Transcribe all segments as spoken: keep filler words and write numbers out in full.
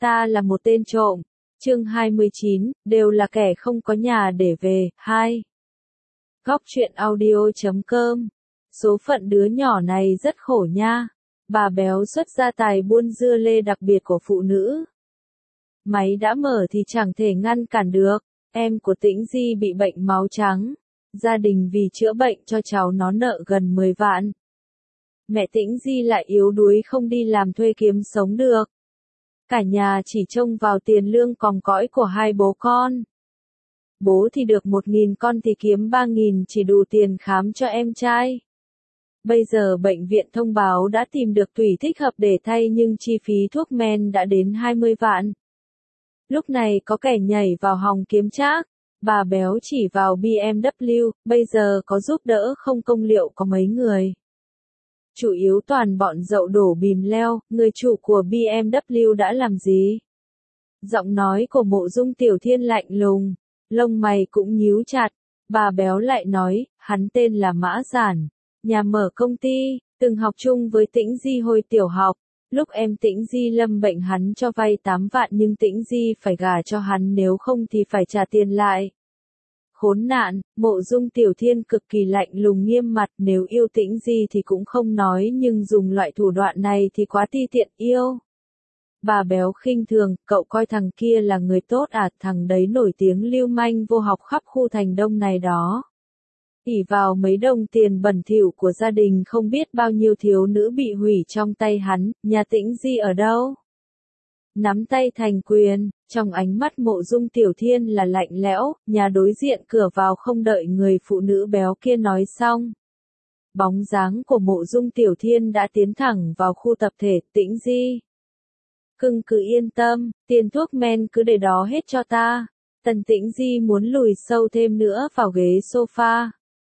Ta là một tên trộm. Chương hai mươi chín, đều là kẻ không có nhà để về. Hai. Góc truyện audio chấm com. Số phận đứa nhỏ này rất khổ nha. Bà béo xuất gia tài buôn dưa lê đặc biệt của phụ nữ. Máy đã mở thì chẳng thể ngăn cản được. Em của Tĩnh Di bị bệnh máu trắng. Gia đình vì chữa bệnh cho cháu nó nợ gần mười vạn. Mẹ Tĩnh Di lại yếu đuối không đi làm thuê kiếm sống được. Cả nhà chỉ trông vào tiền lương còng cõi của hai bố con. Bố thì được một nghìn, con thì kiếm ba nghìn, chỉ đủ tiền khám cho em trai. Bây giờ bệnh viện thông báo đã tìm được tủy thích hợp để thay nhưng chi phí thuốc men đã đến hai mươi vạn. Lúc này có kẻ nhảy vào hòng kiếm trác. Bà béo chỉ vào bê em vê, bây giờ có giúp đỡ không công liệu có mấy người. Chủ yếu toàn bọn dậu đổ bìm leo, người chủ của bê em vê đã làm gì? Giọng nói của Mộ Dung Tiểu Thiên lạnh lùng, lông mày cũng nhíu chặt. Bà béo lại nói, hắn tên là Mã Giản, nhà mở công ty, từng học chung với Tĩnh Di hồi tiểu học. Lúc em Tĩnh Di lâm bệnh hắn cho vay tám vạn nhưng Tĩnh Di phải gả cho hắn, nếu không thì phải trả tiền lại. Khốn nạn, Mộ Dung Tiểu Thiên cực kỳ lạnh lùng nghiêm mặt, nếu yêu Tĩnh Di thì cũng không nói nhưng dùng loại thủ đoạn này thì quá ti tiện. Yêu. Bà béo khinh thường, cậu coi thằng kia là người tốt à? Thằng đấy nổi tiếng lưu manh vô học khắp khu thành đông này đó. Ỷ vào mấy đồng tiền bẩn thỉu của gia đình, không biết bao nhiêu thiếu nữ bị hủy trong tay hắn. Nhà Tĩnh Di ở đâu? Nắm tay thành quyền, trong ánh mắt Mộ Dung Tiểu Thiên là lạnh lẽo. Nhà đối diện cửa vào. Không đợi người phụ nữ béo kia nói xong, bóng dáng của Mộ Dung Tiểu Thiên đã tiến thẳng vào khu tập thể. Tĩnh Di, cưng cứ yên tâm, tiền thuốc men cứ để đó hết cho ta. Tần Tĩnh Di muốn lùi sâu thêm nữa vào ghế sofa.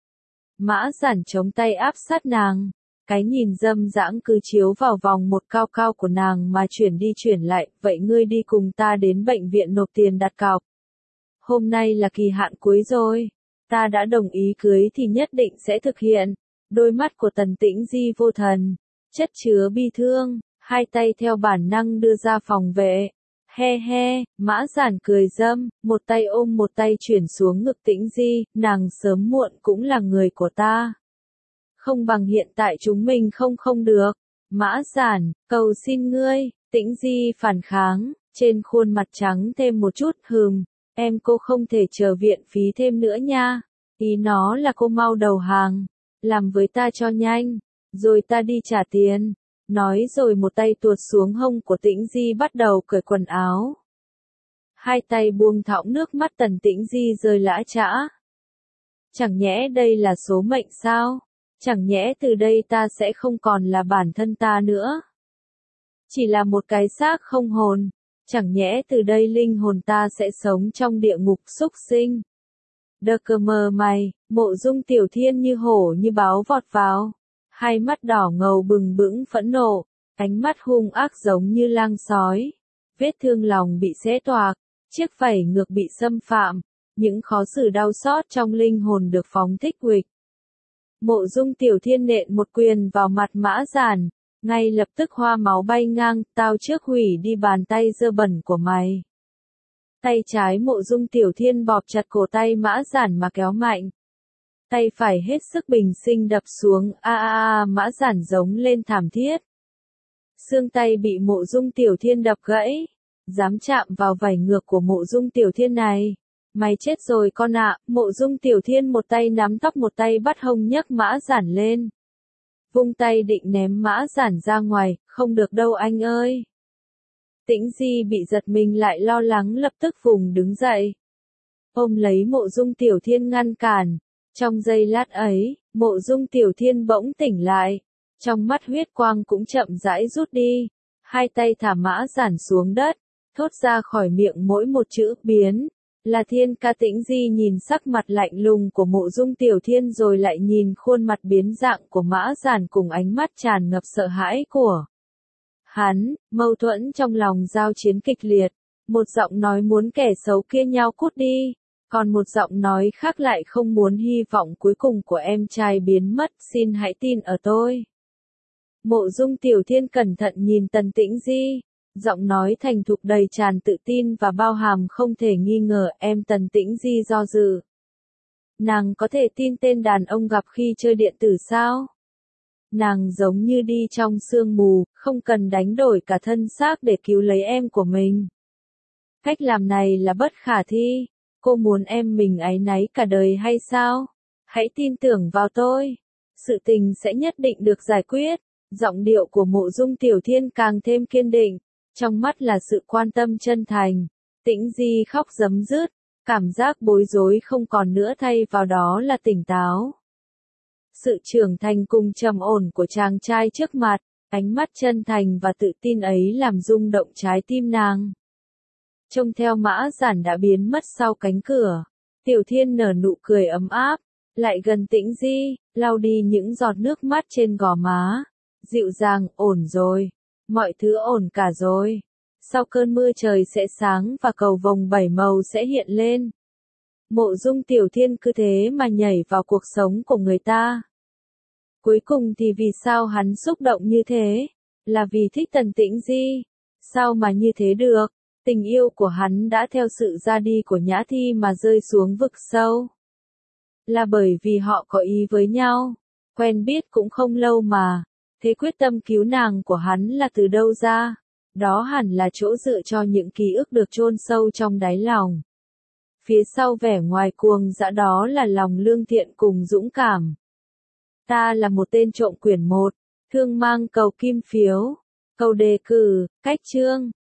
Mã Giản chống tay áp sát nàng. Cái nhìn dâm dãng cứ chiếu vào vòng một cao cao của nàng mà chuyển đi chuyển lại. Vậy ngươi đi cùng ta đến bệnh viện nộp tiền đặt cọc. Hôm nay là kỳ hạn cuối rồi. Ta đã đồng ý cưới thì nhất định sẽ thực hiện. Đôi mắt của Tần Tĩnh Di vô thần, chất chứa bi thương, hai tay theo bản năng đưa ra phòng vệ. He he, Mã Giản cười dâm, một tay ôm một tay chuyển xuống ngực Tĩnh Di, nàng sớm muộn cũng là người của ta. Không bằng hiện tại chúng mình không không được. Mã Giản, cầu xin ngươi. Tĩnh Di phản kháng, trên khuôn mặt trắng thêm một chút hừm, em cô không thể chờ viện phí thêm nữa nha. Ý nó là cô mau đầu hàng, làm với ta cho nhanh, rồi ta đi trả tiền. Nói rồi một tay tuột xuống hông của Tĩnh Di bắt đầu cởi quần áo. Hai tay buông thõng, nước mắt Tần Tĩnh Di rơi lã chã. Chẳng nhẽ đây là số mệnh sao? Chẳng nhẽ từ đây ta sẽ không còn là bản thân ta nữa? Chỉ là một cái xác không hồn. Chẳng nhẽ từ đây linh hồn ta sẽ sống trong địa ngục súc sinh? Đơ cơ mờ mày, Mộ Dung Tiểu Thiên như hổ như báo vọt vào. Hai mắt đỏ ngầu bừng bững phẫn nộ, ánh mắt hung ác giống như lang sói. Vết thương lòng bị xé toạc, chiếc vảy ngược bị xâm phạm, những khó xử đau xót trong linh hồn được phóng thích huỵch. Mộ Dung Tiểu Thiên nện một quyền vào mặt Mã Giản, ngay lập tức hoa máu bay ngang. Tao trước hủy đi bàn tay dơ bẩn của mày. Tay trái Mộ Dung Tiểu Thiên bóp chặt cổ tay Mã Giản mà kéo mạnh. Tay phải hết sức bình sinh đập xuống. A a a, Mã Giản giống lên thảm thiết. Xương tay bị Mộ Dung Tiểu Thiên đập gãy. Dám chạm vào vảy ngược của Mộ Dung Tiểu Thiên này, mày chết rồi con ạ. Mộ Dung Tiểu Thiên một tay nắm tóc một tay bắt hông nhấc Mã Giản lên. Vung tay định ném Mã Giản ra ngoài. Không được đâu anh ơi. Tĩnh Di bị giật mình lại lo lắng, lập tức vùng đứng dậy, ôm lấy Mộ Dung Tiểu Thiên ngăn cản. Trong giây lát ấy, Mộ Dung Tiểu Thiên bỗng tỉnh lại, trong mắt huyết quang cũng chậm rãi rút đi. Hai tay thả Mã Giản xuống đất, thốt ra khỏi miệng mỗi một chữ biến. Là Thiên ca. Tĩnh Di nhìn sắc mặt lạnh lùng của Mộ Dung Tiểu Thiên rồi lại nhìn khuôn mặt biến dạng của Mã Giản cùng ánh mắt tràn ngập sợ hãi của hắn. Mâu thuẫn trong lòng giao chiến kịch liệt. Một giọng nói muốn kẻ xấu kia nhau cút đi, còn một giọng nói khác lại không muốn hy vọng cuối cùng của em trai biến mất. Xin hãy tin ở tôi. Mộ Dung Tiểu Thiên cẩn thận nhìn Tần Tĩnh Di, Giọng nói thành thục đầy tràn tự tin và bao hàm không thể nghi ngờ. Em Tần Tĩnh Di do dự. Nàng có thể tin tên đàn ông gặp khi chơi điện tử sao? Nàng giống như đi trong sương mù, không cần đánh đổi cả thân xác để cứu lấy em của mình. Cách làm này là bất khả thi. Cô muốn em mình áy náy cả đời hay sao? Hãy tin tưởng vào tôi. Sự tình sẽ nhất định được giải quyết. Giọng điệu của Mộ Dung Tiểu Thiên càng thêm kiên định. Trong mắt là sự quan tâm chân thành. Tĩnh Di khóc rấm rứt. Cảm giác bối rối không còn nữa, thay vào đó là tỉnh táo. Sự trưởng thành cùng trầm ổn của chàng trai trước mặt, ánh mắt chân thành và tự tin ấy làm rung động trái tim nàng. Trông theo Mã Giản đã biến mất sau cánh cửa, Tiểu Thiên nở nụ cười ấm áp, lại gần Tĩnh Di, lau đi những giọt nước mắt trên gò má. Dịu dàng, ổn rồi, mọi thứ ổn cả rồi. Sau cơn mưa trời sẽ sáng và cầu vồng bảy màu sẽ hiện lên. Mộ Dung Tiểu Thiên cứ thế mà nhảy vào cuộc sống của người ta. Cuối cùng thì vì sao hắn xúc động như thế? Là vì thích Tần Tĩnh Di? Sao mà như thế được? Tình yêu của hắn đã theo sự ra đi của Nhã Thi mà rơi xuống vực sâu. Là bởi vì họ có ý với nhau. Quen biết cũng không lâu mà. Thế quyết tâm cứu nàng của hắn là từ đâu ra? Đó hẳn là chỗ dựa cho những ký ức được chôn sâu trong đáy lòng. Phía sau vẻ ngoài cuồng dã đó là lòng lương thiện cùng dũng cảm. Ta là một tên trộm quyển một, thương mang cầu kim phiếu, cầu đề cử, cách chương.